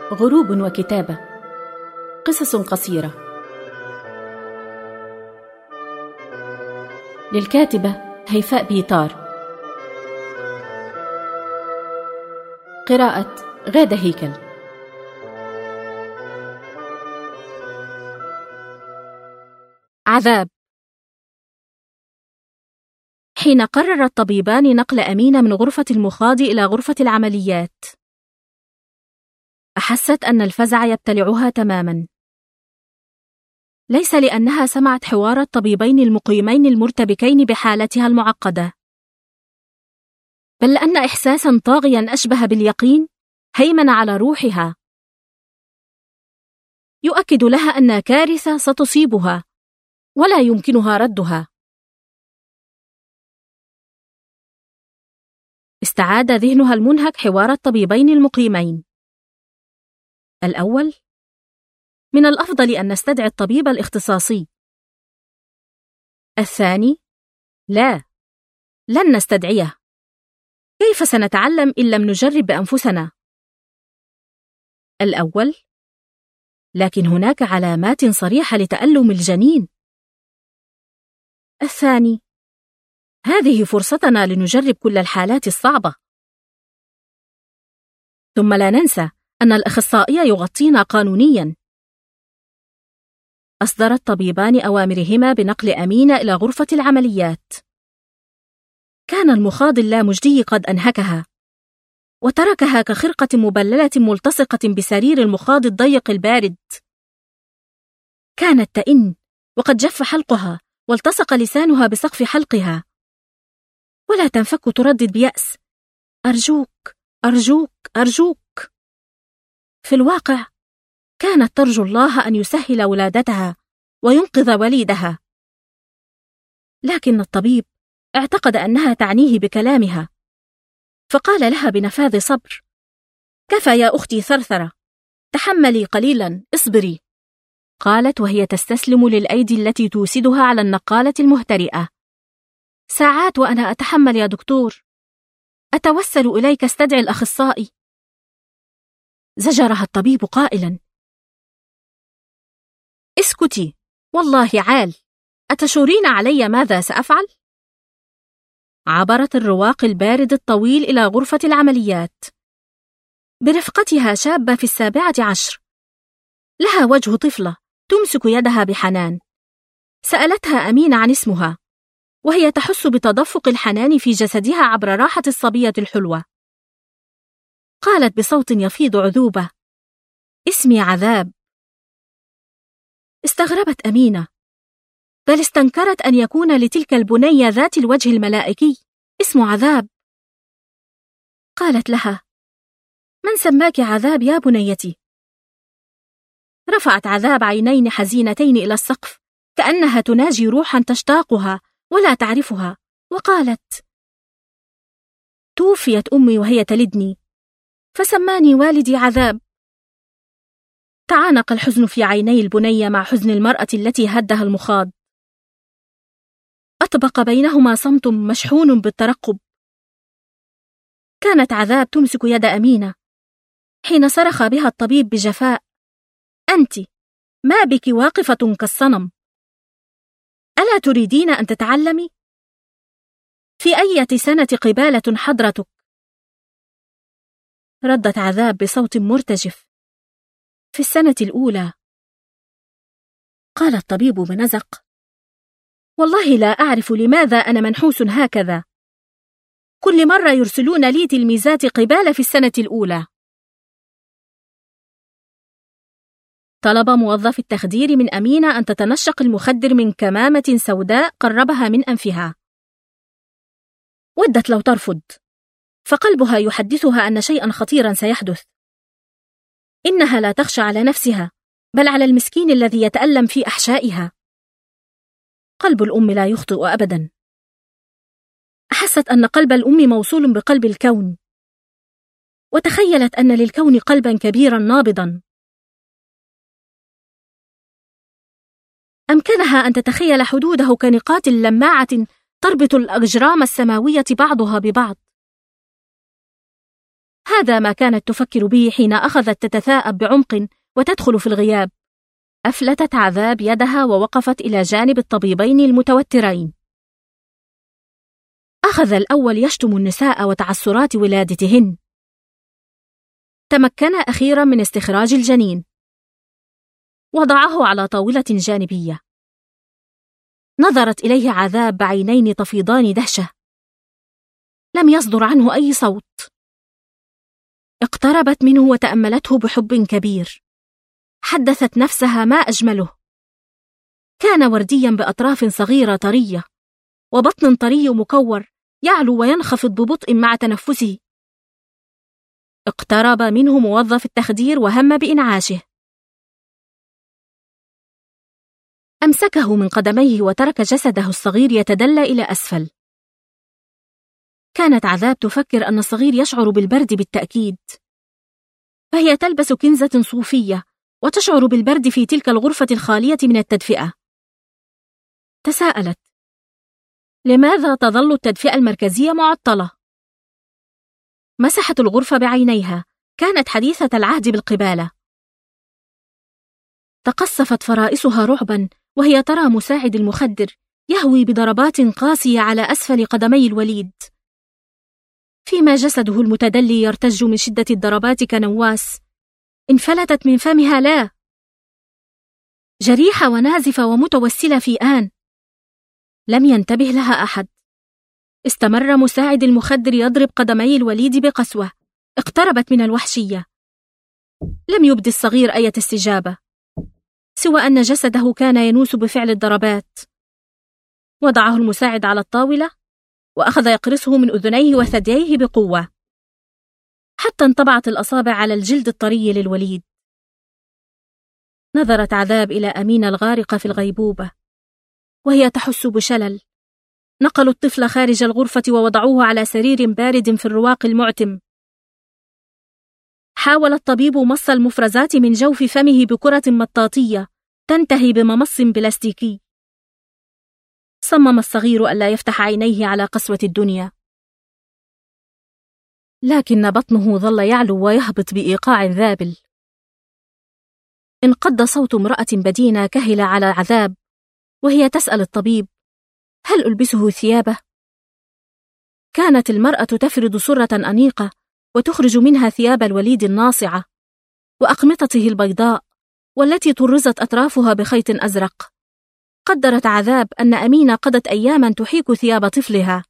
غروب وكتابة. قصص قصيرة للكاتبة هيفاء بيطار. قراءة غادة هيكل. عذاب. حين قرر الطبيبان نقل أمينة من غرفة المخاض إلى غرفة العمليات، أحست أن الفزع يبتلعها تماماً، ليس لأنها سمعت حوار الطبيبين المقيمين المرتبكين بحالتها المعقدة، بل لأن إحساساً طاغياً أشبه باليقين هيمن على روحها، يؤكد لها أن كارثة ستصيبها ولا يمكنها ردها. استعاد ذهنها المنهك حوار الطبيبين المقيمين. الأول: من الأفضل أن نستدعي الطبيب الاختصاصي. الثاني: لا، لن نستدعيه. كيف سنتعلم إن لم نجرب بأنفسنا؟ الأول: لكن هناك علامات صريحة لتألم الجنين. الثاني: هذه فرصتنا لنجرب كل الحالات الصعبة. ثم لا ننسى أن الأخصائي يغطينا قانونياً. أصدر الطبيبان أوامرهما بنقل أمينة إلى غرفة العمليات. كان المخاض اللامجدي قد أنهكها، وتركها كخرقة مبللة ملتصقة بسرير المخاض الضيق البارد. كانت تئن، وقد جف حلقها والتصق لسانها بسقف حلقها، ولا تنفك تردد بيأس: أرجوك أرجوك أرجوك. في الواقع كانت ترجو الله أن يسهل ولادتها وينقذ وليدها، لكن الطبيب اعتقد أنها تعنيه بكلامها، فقال لها بنفاذ صبر: كفى يا أختي ثرثرة، تحملي قليلا، اصبري. قالت وهي تستسلم للأيدي التي توسدها على النقالة المهترئة: ساعات وأنا أتحمل يا دكتور، أتوسل إليك استدعي الأخصائي. زجرها الطبيب قائلا: اسكتي، والله عال، أتشورين علي ماذا سأفعل؟ عبرت الرواق البارد الطويل إلى غرفة العمليات، برفقتها شابة في 17، لها وجه طفلة تمسك يدها بحنان. سألتها أمينة عن اسمها، وهي تحس بتدفق الحنان في جسدها عبر راحة الصبية الحلوة. قالت بصوت يفيض عذوبة: اسمي عذاب. استغربت أمينة، بل استنكرت أن يكون لتلك البنية ذات الوجه الملائكي اسم عذاب. قالت لها: من سماك عذاب يا بنيتي؟ رفعت عذاب عينين حزينتين إلى السقف كأنها تناجي روحا تشتاقها ولا تعرفها، وقالت: توفيت أمي وهي تلدني، فسماني والدي عذاب. تعانق الحزن في عيني البنية مع حزن المرأة التي هدها المخاض. أطبق بينهما صمت مشحون بالترقب. كانت عذاب تمسك يد أمينة حين صرخ بها الطبيب بجفاء: أنت ما بك واقفة كالصنم، ألا تريدين أن تتعلمي؟ في أية سنة قبالة حضرتك؟ ردت عذاب بصوت مرتجف: في السنة الأولى. قال الطبيب بنزق: والله لا أعرف لماذا أنا منحوس هكذا، كل مرة يرسلون لي تلميذات قبالة في السنة الأولى. طلب موظف التخدير من أمينة أن تتنشق المخدر من كمامة سوداء قربها من أنفها. ودت لو ترفض، فقلبها يحدثها أن شيئا خطيرا سيحدث. إنها لا تخشى على نفسها، بل على المسكين الذي يتألم في أحشائها. قلب الأم لا يخطئ أبدا. أحست أن قلب الأم موصول بقلب الكون، وتخيلت أن للكون قلبا كبيرا نابضا. أمكنها أن تتخيل حدوده كنقاط لماعة تربط الأجرام السماوية بعضها ببعض. هذا ما كانت تفكر به حين أخذت تتثاءب بعمق وتدخل في الغياب. أفلتت عذاب يدها ووقفت إلى جانب الطبيبين المتوترين. أخذ الأول يشتم النساء وتعسرات ولادتهن. تمكن أخيرا من استخراج الجنين. وضعه على طاولة جانبية. نظرت إليه عذاب بعينين تفيضان دهشة. لم يصدر عنه أي صوت. اقتربت منه وتأملته بحب كبير. حدثت نفسها ما أجمله. كان ورديا بأطراف صغيرة طرية، وبطن طري مكور يعلو وينخفض ببطء مع تنفسه. اقترب منه موظف التخدير وهم بإنعاشه. أمسكه من قدميه وترك جسده الصغير يتدلى إلى أسفل. كانت عذاب تفكر أن الصغير يشعر بالبرد بالتأكيد، فهي تلبس كنزة صوفية وتشعر بالبرد في تلك الغرفة الخالية من التدفئة. تساءلت: لماذا تظل التدفئة المركزية معطلة؟ مسحت الغرفة بعينيها، كانت حديثة العهد بالقبالة. تقصفت فرائصها رعبا وهي ترى مساعد المخدر يهوي بضربات قاسية على أسفل قدمي الوليد، فيما جسده المتدلي يرتج من شدة الضربات كنواس. انفلتت من فمها لا، جريحة ونازفة ومتوسلة في آن. لم ينتبه لها أحد. استمر مساعد المخدر يضرب قدمي الوليد بقسوة. اقتربت من الوحشية. لم يبدي الصغير أي استجابة، سوى أن جسده كان ينوس بفعل الضربات. وضعه المساعد على الطاولة وأخذ يقرصه من أذنيه وثدييه بقوة، حتى انطبعت الأصابع على الجلد الطري للوليد. نظرت عذاب إلى أمينة الغارقة في الغيبوبة وهي تحس بشلل. نقلوا الطفل خارج الغرفة ووضعوه على سرير بارد في الرواق المعتم. حاول الطبيب مص المفرزات من جوف فمه بكرة مطاطية تنتهي بممص بلاستيكي. صمم الصغير ألا يفتح عينيه على قسوة الدنيا، لكن بطنه ظل يعلو ويهبط بإيقاع ذابل. انقض صوت امرأة بدينة كهل على عذاب وهي تسأل الطبيب: هل ألبسه ثيابه؟ كانت المرأة تفرد سرة أنيقة وتخرج منها ثياب الوليد الناصعة وأقمطته البيضاء والتي طرزت أطرافها بخيط أزرق. قدرت عذاب أن أمينة قضت أياما تحيك ثياب طفلها.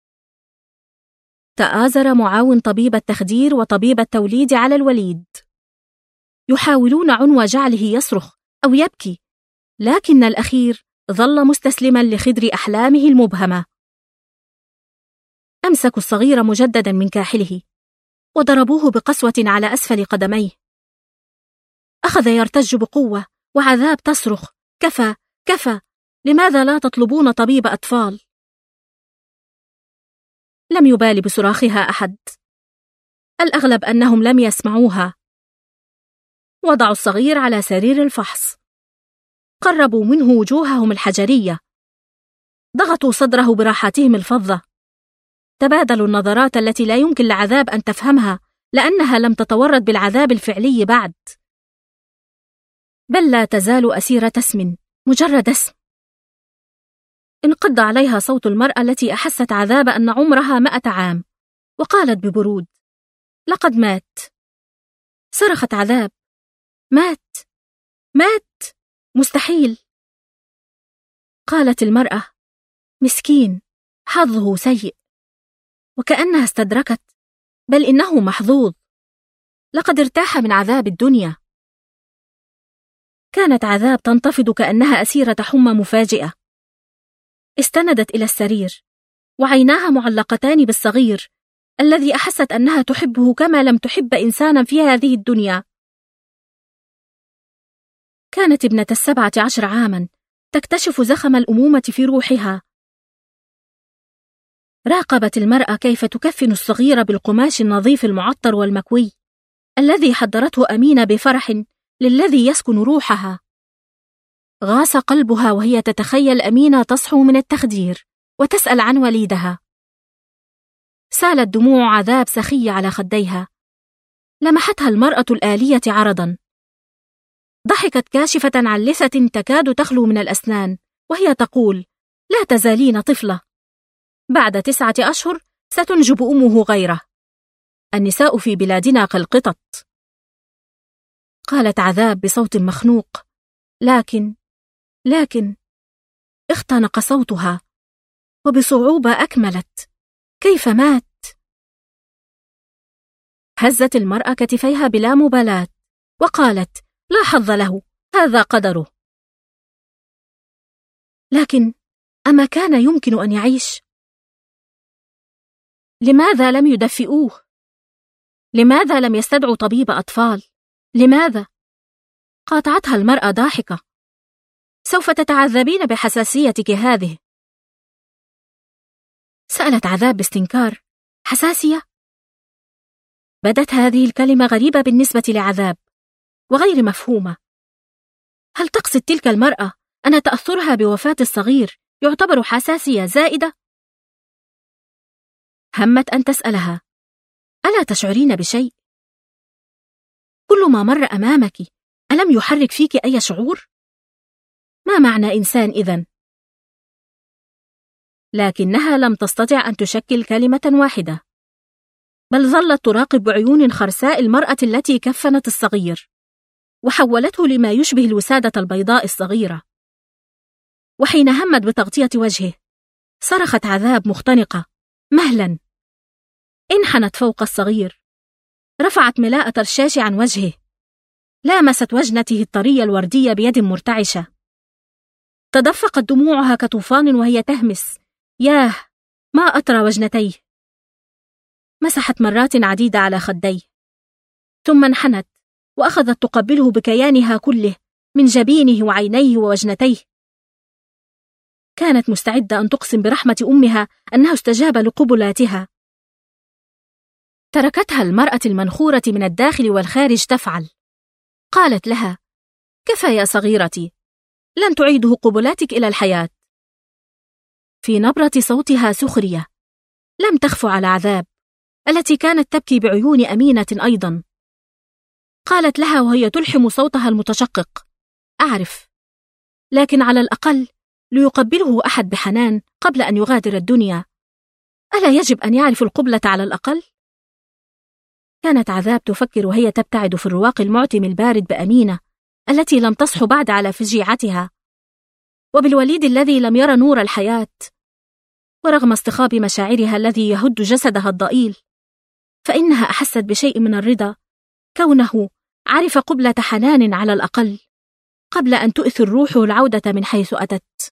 تآزر معاون طبيب التخدير وطبيب التوليد على الوليد، يحاولون عنوى جعله يصرخ أو يبكي، لكن الأخير ظل مستسلما لخدر أحلامه المبهمة. أمسكوا الصغير مجددا من كاحله وضربوه بقسوة على أسفل قدميه. أخذ يرتج بقوة وعذاب تصرخ: كفى كفى، لماذا لا تطلبون طبيب أطفال؟ لم يبال بصراخها أحد، الأغلب أنهم لم يسمعوها. وضعوا الصغير على سرير الفحص، قربوا منه وجوههم الحجرية، ضغطوا صدره براحاتهم الفظة، تبادلوا النظرات التي لا يمكن لعذاب أن تفهمها لأنها لم تتورد بالعذاب الفعلي بعد، بل لا تزال أسيرة اسم، مجرد اسم. انقض عليها صوت المرأة التي أحست عذاب أن عمرها 100 عام، وقالت ببرود: لقد مات. صرخت عذاب: مات مات، مستحيل. قالت المرأة: مسكين، حظه سيء. وكأنها استدركت: بل إنه محظوظ، لقد ارتاح من عذاب الدنيا. كانت عذاب تنتفض كأنها أسيرة حمى مفاجئة. استندت إلى السرير وعيناها معلقتان بالصغير الذي أحست أنها تحبه كما لم تحب إنسانا في هذه الدنيا. كانت ابنة 17 عاما تكتشف زخم الأمومة في روحها. راقبت المرأة كيف تكفن الصغير بالقماش النظيف المعطر والمكوي الذي حضرته أمينة بفرح للذي يسكن روحها. غاص قلبها وهي تتخيل أمينة تصحو من التخدير وتسأل عن وليدها. سالت دموع عذاب سخية على خديها لمحتها المرأة الآلية عرضا. ضحكت كاشفة عن لثة تكاد تخلو من الأسنان، وهي تقول: لا تزالين طفلة. بعد 9 أشهر ستنجب أمه غيره. النساء في بلادنا كالقطط. قالت عذاب بصوت مخنوق: لكن اختنق صوتها، وبصعوبة أكملت: كيف مات؟ هزت المرأة كتفيها بلا مبالاة وقالت: لا حظ له، هذا قدره. لكن أما كان يمكن أن يعيش؟ لماذا لم يدفئوه؟ لماذا لم يستدعوا طبيب أطفال؟ لماذا؟ قاطعتها المرأة ضاحكة: سوف تتعذبين بحساسيتك هذه. سألت عذاب باستنكار: حساسية؟ بدت هذه الكلمة غريبة بالنسبة لعذاب وغير مفهومة. هل تقصد تلك المرأة أن تأثرها بوفاة الصغير يعتبر حساسية زائدة؟ همت أن تسألها: ألا تشعرين بشيء؟ كل ما مر أمامك ألم يحرك فيك أي شعور؟ ما معنى إنسان إذن؟ لكنها لم تستطع أن تشكل كلمة واحدة، بل ظلت تراقب بعيون خرساء المرأة التي كفنت الصغير وحولته لما يشبه الوسادة البيضاء الصغيرة. وحين همت بتغطية وجهه صرخت عذاب مختنقة: مهلا! انحنت فوق الصغير، رفعت ملاءة الشاش عن وجهه، لامست وجنته الطرية الوردية بيد مرتعشة. تدفقت دموعها كطوفان وهي تهمس: ياه، ما أطرى وجنتيه. مسحت مرات عديدة على خديه، ثم انحنت وأخذت تقبله بكيانها كله، من جبينه وعينيه ووجنتيه. كانت مستعدة أن تقسم برحمة أمها أنه استجاب لقبلاتها. تركتها المرأة المنخورة من الداخل والخارج تفعل. قالت لها: كفى يا صغيرتي، لن تعيده قبلاتك إلى الحياة. في نبرة صوتها سخرية لم تخف على عذاب التي كانت تبكي بعيون أمينة أيضا. قالت لها وهي تلحم صوتها المتشقق: أعرف، لكن على الأقل ليقبله أحد بحنان قبل أن يغادر الدنيا. ألا يجب أن يعرف القبلة على الأقل؟ كانت عذاب تفكر وهي تبتعد في الرواق المعتم البارد بأمينة التي لم تصح بعد على فجيعتها، وبالوليد الذي لم يرى نور الحياة. ورغم اصطخاب مشاعرها الذي يهد جسدها الضئيل، فإنها أحست بشيء من الرضا كونه عرف قبلة حنان على الأقل، قبل أن تؤثر روحه العودة من حيث أتت.